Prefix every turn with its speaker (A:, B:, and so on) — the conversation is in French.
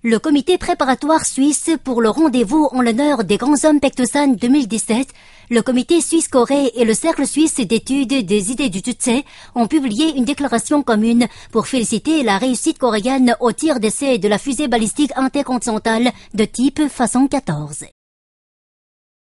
A: Le comité préparatoire suisse pour le rendez-vous en l'honneur des grands hommes Pectosan 2017, le comité suisse-Corée et le cercle suisse d'études des idées du Tutse ont publié une déclaration commune pour féliciter la réussite coréenne au tir d'essai de la fusée balistique intercontinentale de type Façon 14.